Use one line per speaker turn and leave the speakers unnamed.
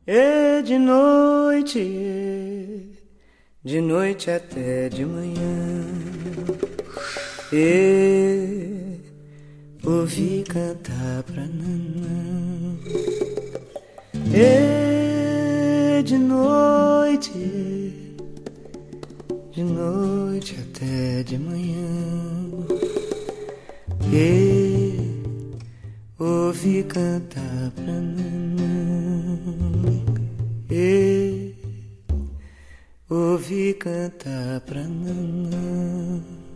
E de noite até de manhã, e ouvi cantar pra nanã. E de noite até de manhã, e ouvi cantar pra nanã. E ouvi cantar pra nanã.